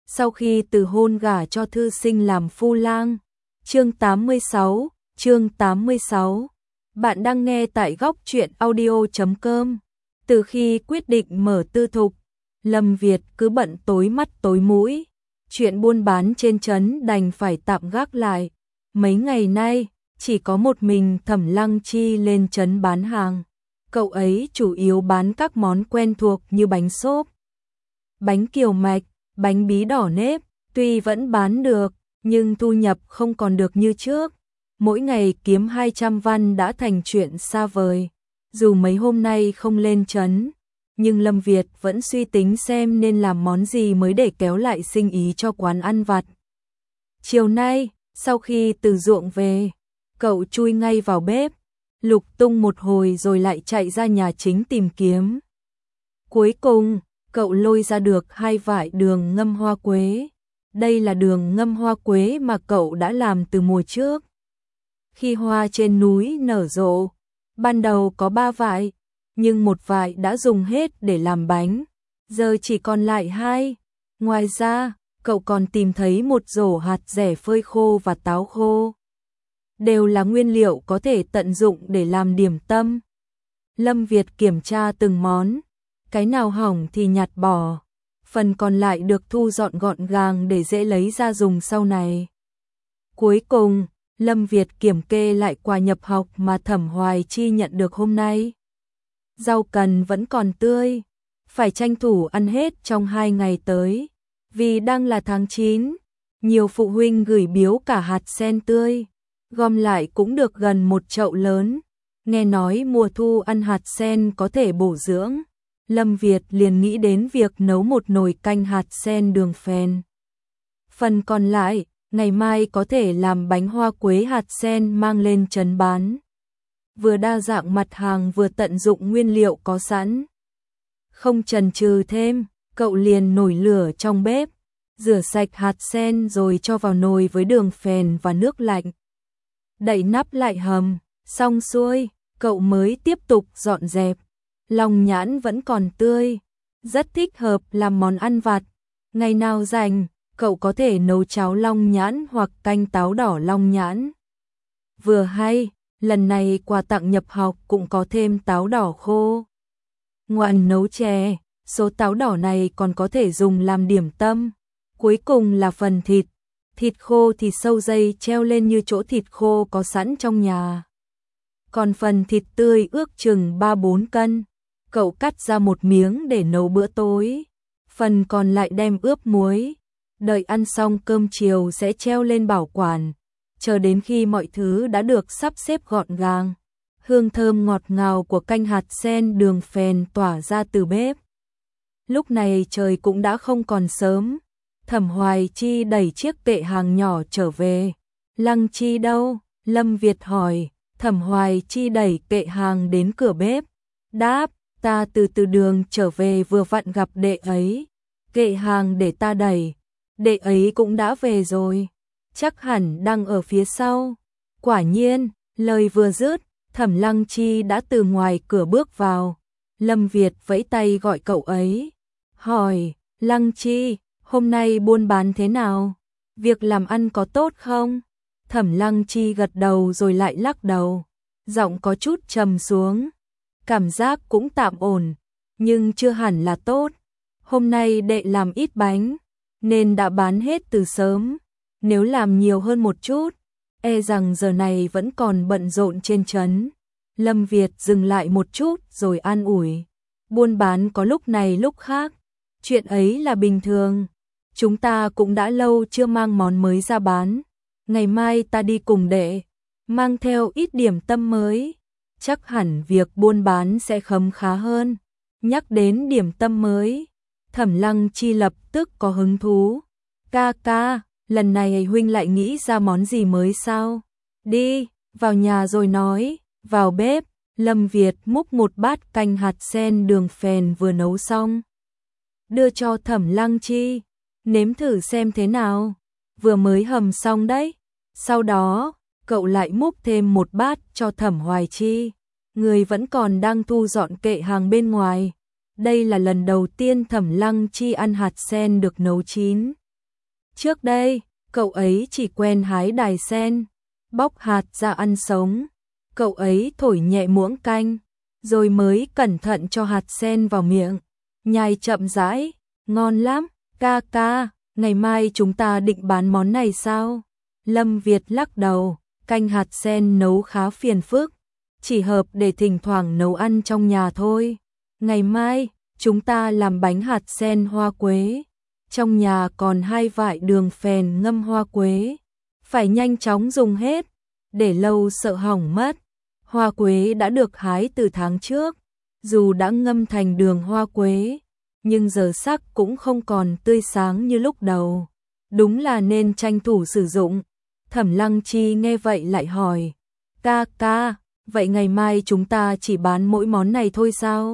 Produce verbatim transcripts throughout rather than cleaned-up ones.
sau khi từ hôn gả cho thư sinh làm phu lang. Chương tám mươi sáu, chương tám mươi sáu. Bạn đang nghe tại góc truyện audio chấm com. Từ khi quyết định mở tư thục, Lâm Việt cứ bận tối mắt tối mũi. Chuyện buôn bán trên trấn đành phải tạm gác lại. Mấy ngày nay, chỉ có một mình Thẩm Lăng Chi lên trấn bán hàng. Cậu ấy chủ yếu bán các món quen thuộc như bánh xốp, bánh kiều mạch, bánh bí đỏ nếp. Tuy vẫn bán được, nhưng thu nhập không còn được như trước. Mỗi ngày kiếm hai trăm văn đã thành chuyện xa vời. Dù mấy hôm nay không lên trấn, nhưng Lâm Việt vẫn suy tính xem nên làm món gì mới để kéo lại sinh ý cho quán ăn vặt. Chiều nay, sau khi từ ruộng về, cậu chui ngay vào bếp, lục tung một hồi rồi lại chạy ra nhà chính tìm kiếm. Cuối cùng, cậu lôi ra được hai vại đường ngâm hoa quế. Đây là đường ngâm hoa quế mà cậu đã làm từ mùa trước. Khi hoa trên núi nở rộ, ban đầu có ba vại, nhưng một vại đã dùng hết để làm bánh, giờ chỉ còn lại hai. Ngoài ra, cậu còn tìm thấy một rổ hạt dẻ phơi khô và táo khô. Đều là nguyên liệu có thể tận dụng để làm điểm tâm. Lâm Việt kiểm tra từng món, cái nào hỏng thì nhặt bỏ, phần còn lại được thu dọn gọn gàng để dễ lấy ra dùng sau này. Cuối cùng, Lâm Việt kiểm kê lại quà nhập học mà Thẩm Hoài Chi nhận được hôm nay. Rau cần vẫn còn tươi, phải tranh thủ ăn hết trong hai ngày tới. Vì đang là tháng chín, nhiều phụ huynh gửi biếu cả hạt sen tươi, gom lại cũng được gần một chậu lớn. Nghe nói mùa thu ăn hạt sen có thể bổ dưỡng, Lâm Việt liền nghĩ đến việc nấu một nồi canh hạt sen đường phèn. Phần còn lại, ngày mai có thể làm bánh hoa quế hạt sen mang lên trấn bán. Vừa đa dạng mặt hàng vừa tận dụng nguyên liệu có sẵn. Không chần chừ thêm, cậu liền nổi lửa trong bếp, rửa sạch hạt sen rồi cho vào nồi với đường phèn và nước lạnh. Đậy nắp lại hầm, xong xuôi, cậu mới tiếp tục dọn dẹp. Long nhãn vẫn còn tươi, rất thích hợp làm món ăn vặt. Ngày nào rảnh, cậu có thể nấu cháo long nhãn hoặc canh táo đỏ long nhãn. Vừa hay, lần này quà tặng nhập học cũng có thêm táo đỏ khô. Ngoài nấu chè, số táo đỏ này còn có thể dùng làm điểm tâm. Cuối cùng là phần thịt. Thịt khô thì sâu dây treo lên như chỗ thịt khô có sẵn trong nhà. Còn phần thịt tươi ước chừng ba bốn cân. Cậu cắt ra một miếng để nấu bữa tối. Phần còn lại đem ướp muối. Đợi ăn xong cơm chiều sẽ treo lên bảo quản. Chờ đến khi mọi thứ đã được sắp xếp gọn gàng, hương thơm ngọt ngào của canh hạt sen đường phèn tỏa ra từ bếp. Lúc này trời cũng đã không còn sớm. Thẩm Hoài Chi đẩy chiếc kệ hàng nhỏ trở về. Lăng Chi đâu? Lâm Việt hỏi. Thẩm Hoài Chi đẩy kệ hàng đến cửa bếp. Đáp, ta từ từ đường trở về vừa vặn gặp đệ ấy. Kệ hàng để ta đẩy. Đệ ấy cũng đã về rồi. Chắc hẳn đang ở phía sau. Quả nhiên, lời vừa dứt, Thẩm Lăng Chi đã từ ngoài cửa bước vào. Lâm Việt vẫy tay gọi cậu ấy. Hỏi, Lăng Chi, hôm nay buôn bán thế nào? Việc làm ăn có tốt không? Thẩm Lăng Chi gật đầu rồi lại lắc đầu. Giọng có chút trầm xuống. Cảm giác cũng tạm ổn, nhưng chưa hẳn là tốt. Hôm nay đệ làm ít bánh, nên đã bán hết từ sớm. Nếu làm nhiều hơn một chút, e rằng giờ này vẫn còn bận rộn trên trấn. Lâm Việt dừng lại một chút rồi an ủi. Buôn bán có lúc này lúc khác, chuyện ấy là bình thường. Chúng ta cũng đã lâu chưa mang món mới ra bán. Ngày mai ta đi cùng đệ, mang theo ít điểm tâm mới. Chắc hẳn việc buôn bán sẽ khấm khá hơn. Nhắc đến điểm tâm mới, Thẩm Lăng Chi lập tức có hứng thú. Ca ca, lần này huynh lại nghĩ ra món gì mới sao? Đi, vào nhà rồi nói. Vào bếp, Lâm Việt múc một bát canh hạt sen đường phèn vừa nấu xong. Đưa cho Thẩm Lăng Chi. Nếm thử xem thế nào. Vừa mới hầm xong đấy. Sau đó, cậu lại múc thêm một bát cho Thẩm Hoài Chi. Người vẫn còn đang thu dọn kệ hàng bên ngoài. Đây là lần đầu tiên Thẩm Lăng Chi ăn hạt sen được nấu chín. Trước đây, cậu ấy chỉ quen hái đài sen, bóc hạt ra ăn sống. Cậu ấy thổi nhẹ muỗng canh, rồi mới cẩn thận cho hạt sen vào miệng, nhai chậm rãi, ngon lắm. Ca ca, ngày mai chúng ta định bán món này sao? Lâm Việt lắc đầu, canh hạt sen nấu khá phiền phức, chỉ hợp để thỉnh thoảng nấu ăn trong nhà thôi. Ngày mai, chúng ta làm bánh hạt sen hoa quế. Trong nhà còn hai vại đường phèn ngâm hoa quế, phải nhanh chóng dùng hết, để lâu sợ hỏng mất. Hoa quế đã được hái từ tháng trước, dù đã ngâm thành đường hoa quế, nhưng giờ sắc cũng không còn tươi sáng như lúc đầu. Đúng là nên tranh thủ sử dụng. Thẩm Lăng Chi nghe vậy lại hỏi, ca ca, vậy ngày mai chúng ta chỉ bán mỗi món này thôi sao?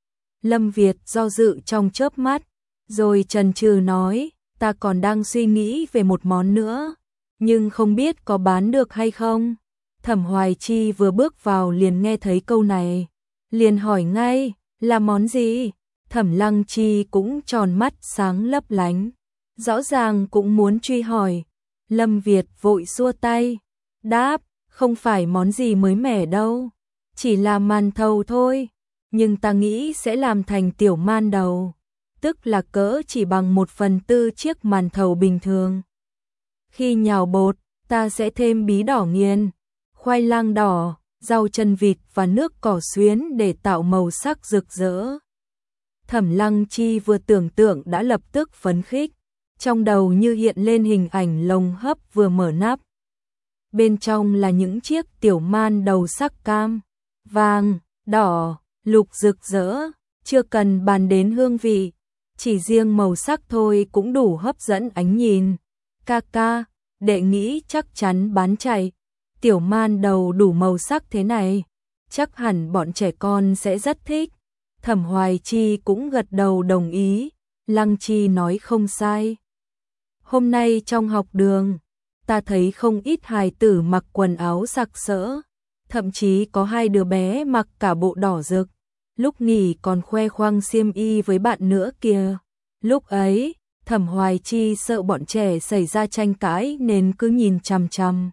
Lâm Việt do dự trong chớp mắt, rồi chần chừ nói, ta còn đang suy nghĩ về một món nữa, nhưng không biết có bán được hay không. Thẩm Hoài Chi vừa bước vào liền nghe thấy câu này, liền hỏi ngay, là món gì? Thẩm Lăng Chi cũng tròn mắt sáng lấp lánh, rõ ràng cũng muốn truy hỏi. Lâm Việt vội xua tay, đáp, không phải món gì mới mẻ đâu, chỉ là màn thầu thôi, nhưng ta nghĩ sẽ làm thành tiểu man đầu, tức là cỡ chỉ bằng một phần tư chiếc màn thầu bình thường. Khi nhào bột, ta sẽ thêm bí đỏ nghiền, khoai lang đỏ, rau chân vịt và nước cỏ xuyến để tạo màu sắc rực rỡ. Thẩm Lăng Chi vừa tưởng tượng đã lập tức phấn khích, trong đầu như hiện lên hình ảnh lồng hấp vừa mở nắp. Bên trong là những chiếc tiểu man đầu sắc cam, vàng, đỏ, lục rực rỡ, chưa cần bàn đến hương vị, chỉ riêng màu sắc thôi cũng đủ hấp dẫn ánh nhìn. Ca ca, đệ nghĩ chắc chắn bán chạy, tiểu man đầu đủ màu sắc thế này, chắc hẳn bọn trẻ con sẽ rất thích. Thẩm Hoài Chi cũng gật đầu đồng ý, Lăng Chi nói không sai. Hôm nay trong học đường, ta thấy không ít hài tử mặc quần áo sặc sỡ, thậm chí có hai đứa bé mặc cả bộ đỏ rực, lúc nghỉ còn khoe khoang xiêm y với bạn nữa kìa. Lúc ấy, Thẩm Hoài Chi sợ bọn trẻ xảy ra tranh cãi nên cứ nhìn chằm chằm.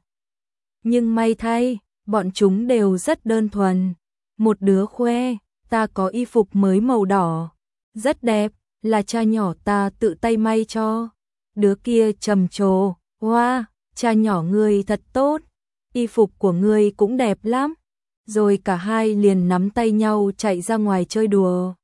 Nhưng may thay, bọn chúng đều rất đơn thuần. Một đứa khoe, ta có y phục mới màu đỏ, rất đẹp, là cha nhỏ ta tự tay may cho. Đứa kia trầm trồ, wow, cha nhỏ ngươi thật tốt, y phục của ngươi cũng đẹp lắm. Rồi cả hai liền nắm tay nhau chạy ra ngoài chơi đùa.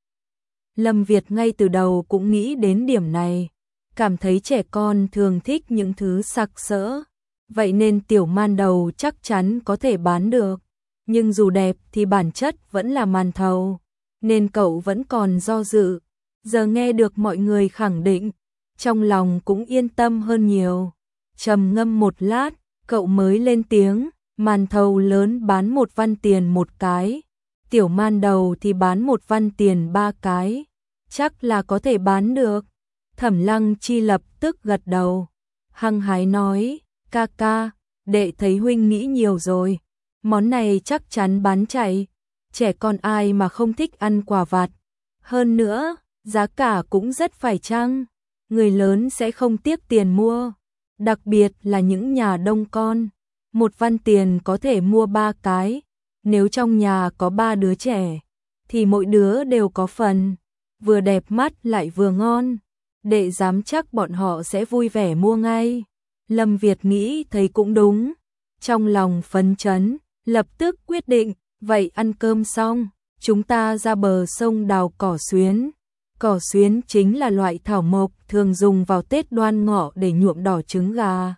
Lâm Việt ngay từ đầu cũng nghĩ đến điểm này, cảm thấy trẻ con thường thích những thứ sặc sỡ, vậy nên tiểu man đầu chắc chắn có thể bán được. Nhưng dù đẹp thì bản chất vẫn là màn thầu, nên cậu vẫn còn do dự. Giờ nghe được mọi người khẳng định, trong lòng cũng yên tâm hơn nhiều. Trầm ngâm một lát, cậu mới lên tiếng, màn thầu lớn bán một văn tiền một cái, tiểu man đầu thì bán một văn tiền ba cái, chắc là có thể bán được. Thẩm Lăng Chi lập tức gật đầu, hăng hái nói, ca ca, đệ thấy huynh nghĩ nhiều rồi, món này chắc chắn bán chạy, trẻ con ai mà không thích ăn quà vặt, hơn nữa, giá cả cũng rất phải chăng, người lớn sẽ không tiếc tiền mua, đặc biệt là những nhà đông con, một văn tiền có thể mua ba cái, nếu trong nhà có ba đứa trẻ, thì mỗi đứa đều có phần, vừa đẹp mắt lại vừa ngon, đệ dám chắc bọn họ sẽ vui vẻ mua ngay. Lâm Việt nghĩ thấy cũng đúng, trong lòng phấn chấn, lập tức quyết định, vậy ăn cơm xong, chúng ta ra bờ sông đào cỏ xuyến. Cỏ xuyến chính là loại thảo mộc thường dùng vào Tết Đoan Ngọ để nhuộm đỏ trứng gà.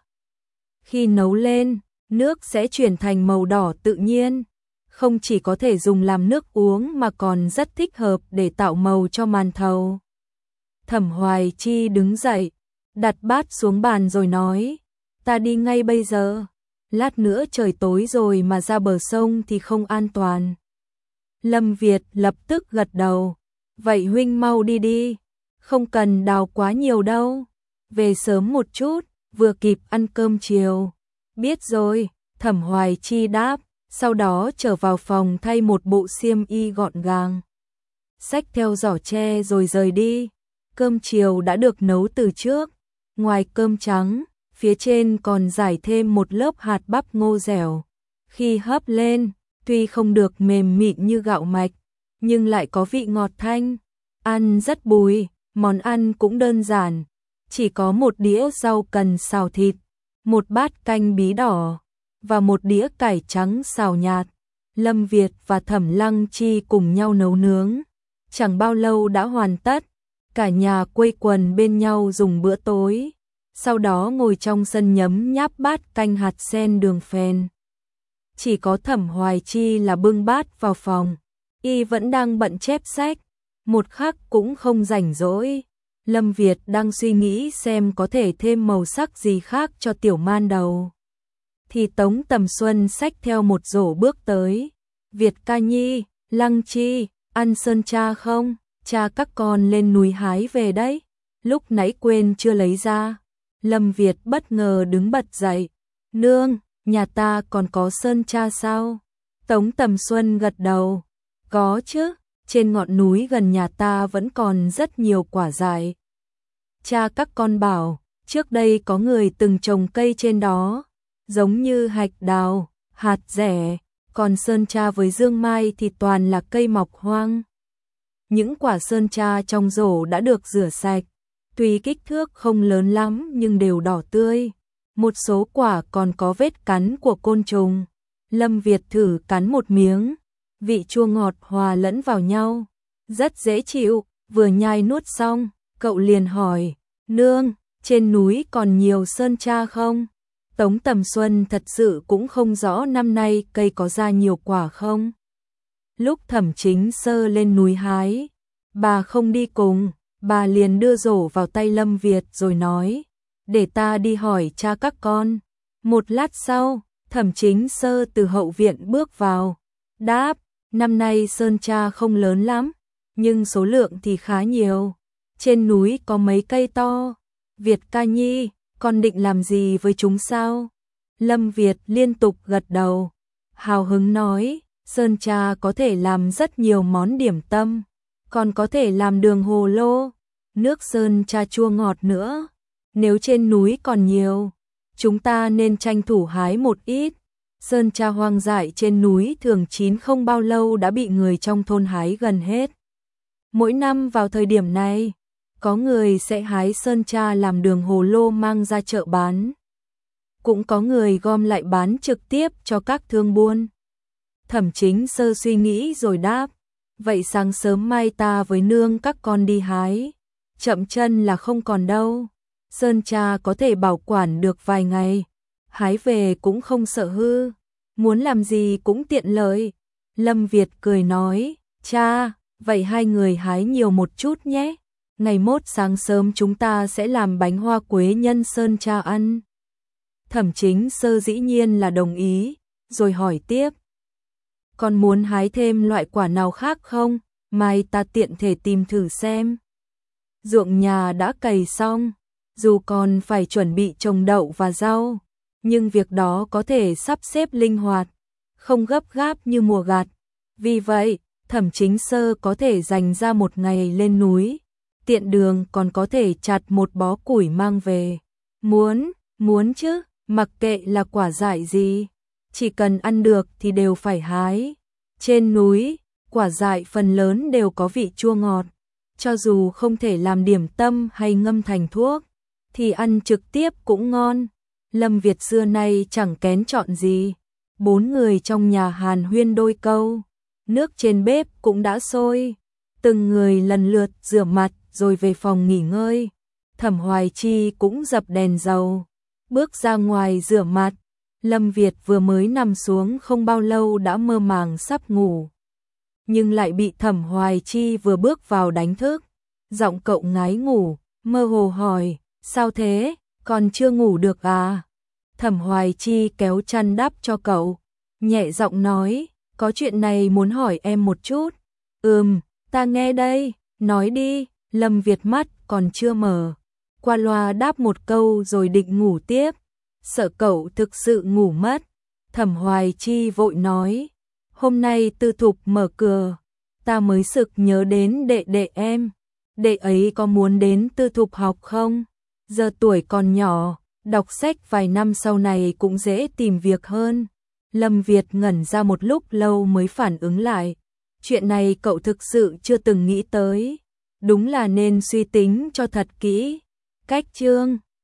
Khi nấu lên, nước sẽ chuyển thành màu đỏ tự nhiên, không chỉ có thể dùng làm nước uống mà còn rất thích hợp để tạo màu cho màn thầu. Thẩm Hoài Chi đứng dậy, đặt bát xuống bàn rồi nói, ta đi ngay bây giờ, lát nữa trời tối rồi mà ra bờ sông thì không an toàn. Lâm Việt lập tức gật đầu, vậy huynh mau đi đi, không cần đào quá nhiều đâu, về sớm một chút, vừa kịp ăn cơm chiều. Biết rồi, Thẩm Hoài Chi đáp, sau đó trở vào phòng thay một bộ xiêm y gọn gàng, xách theo giỏ tre rồi rời đi. Cơm chiều đã được nấu từ trước, ngoài cơm trắng, phía trên còn rải thêm một lớp hạt bắp ngô dẻo. Khi hấp lên, tuy không được mềm mịn như gạo mạch, nhưng lại có vị ngọt thanh, ăn rất bùi. Món ăn cũng đơn giản, chỉ có một đĩa rau cần xào thịt, một bát canh bí đỏ và một đĩa cải trắng xào nhạt. Lâm Việt và Thẩm Lăng Chi cùng nhau nấu nướng, chẳng bao lâu đã hoàn tất. Cả nhà quây quần bên nhau dùng bữa tối, sau đó ngồi trong sân nhấm nháp bát canh hạt sen đường phèn. Chỉ có Thẩm Hoài Chi là bưng bát vào phòng, y vẫn đang bận chép sách, một khắc cũng không rảnh rỗi. Lâm Việt đang suy nghĩ xem có thể thêm màu sắc gì khác cho tiểu man đầu. Thì Tống Tầm Xuân xách theo một rổ bước tới. Việt ca nhi, Lăng Chi, ăn sơn cha không? Cha các con lên núi hái về đấy. Lúc nãy quên chưa lấy ra. Lâm Việt bất ngờ đứng bật dậy. Nương, nhà ta còn có sơn cha sao? Tống Tầm Xuân gật đầu. Có chứ, trên ngọn núi gần nhà ta vẫn còn rất nhiều quả dại. Cha các con bảo, trước đây có người từng trồng cây trên đó, giống như hạch đào, hạt dẻ, còn sơn cha với dương mai thì toàn là cây mọc hoang. Những quả sơn cha trong rổ đã được rửa sạch, tuy kích thước không lớn lắm nhưng đều đỏ tươi. Một số quả còn có vết cắn của côn trùng. Lâm Việt thử cắn một miếng, vị chua ngọt hòa lẫn vào nhau, rất dễ chịu. Vừa nhai nuốt xong, cậu liền hỏi, nương, trên núi còn nhiều sơn cha không? Tống Tầm Xuân thật sự cũng không rõ năm nay cây có ra nhiều quả không. Lúc Thẩm Chính Sơ lên núi hái, bà không đi cùng, bà liền đưa rổ vào tay Lâm Việt rồi nói, để ta đi hỏi cha các con. Một lát sau, Thẩm Chính Sơ từ hậu viện bước vào, đáp, năm nay sơn cha không lớn lắm, nhưng số lượng thì khá nhiều. Trên núi có mấy cây to. Việt ca nhi, con định làm gì với chúng sao? Lâm Việt liên tục gật đầu, hào hứng nói, sơn cha có thể làm rất nhiều món điểm tâm, còn có thể làm đường hồ lô, nước sơn cha chua ngọt nữa. Nếu trên núi còn nhiều, chúng ta nên tranh thủ hái một ít. Sơn cha hoang dại trên núi thường chín không bao lâu đã bị người trong thôn hái gần hết. Mỗi năm vào thời điểm này, có người sẽ hái sơn cha làm đường hồ lô mang ra chợ bán. Cũng có người gom lại bán trực tiếp cho các thương buôn. Thẩm Chính Sơ suy nghĩ rồi đáp, vậy sáng sớm mai ta với nương các con đi hái. Chậm chân là không còn đâu. Sơn cha có thể bảo quản được vài ngày, hái về cũng không sợ hư, muốn làm gì cũng tiện lợi. Lâm Việt cười nói, cha, vậy hai người hái nhiều một chút nhé. Ngày mốt sáng sớm chúng ta sẽ làm bánh hoa quế nhân sơn cha ăn. Thẩm Chính Sơ dĩ nhiên là đồng ý, rồi hỏi tiếp. Còn muốn hái thêm loại quả nào khác không? Mai ta tiện thể tìm thử xem. Ruộng nhà đã cày xong, dù còn phải chuẩn bị trồng đậu và rau, nhưng việc đó có thể sắp xếp linh hoạt, không gấp gáp như mùa gặt. Vì vậy, Thẩm Chính Sơ có thể dành ra một ngày lên núi, tiện đường còn có thể chặt một bó củi mang về. Muốn, muốn chứ, mặc kệ là quả dại gì, chỉ cần ăn được thì đều phải hái. Trên núi, quả dại phần lớn đều có vị chua ngọt, cho dù không thể làm điểm tâm hay ngâm thành thuốc, thì ăn trực tiếp cũng ngon. Lâm Việt xưa nay chẳng kén chọn gì. Bốn người trong nhà hàn huyên đôi câu, nước trên bếp cũng đã sôi. Từng người lần lượt rửa mặt rồi về phòng nghỉ ngơi. Thẩm Hoài Chi cũng dập đèn dầu, bước ra ngoài rửa mặt. Lâm Việt vừa mới nằm xuống không bao lâu đã mơ màng sắp ngủ, nhưng lại bị Thẩm Hoài Chi vừa bước vào đánh thức. Giọng cậu ngái ngủ, mơ hồ hỏi, sao thế, còn chưa ngủ được à? Thẩm Hoài Chi kéo chăn đắp cho cậu, nhẹ giọng nói, có chuyện này muốn hỏi em một chút. Ừm, ta nghe đây, nói đi. Lâm Việt mắt còn chưa mở, qua loa đáp một câu rồi định ngủ tiếp, sợ cậu thực sự ngủ mất. Thẩm Hoài Chi vội nói, hôm nay Tư Thục mở cửa, ta mới sực nhớ đến đệ đệ em, đệ ấy có muốn đến Tư Thục học không? giờ tuổi còn nhỏ, đọc sách vài năm sau này cũng dễ tìm việc hơn. Lâm Việt ngẩn ra một lúc lâu mới phản ứng lại. Chuyện này cậu thực sự chưa từng nghĩ tới. Đúng là nên suy tính cho thật kỹ. Cách chương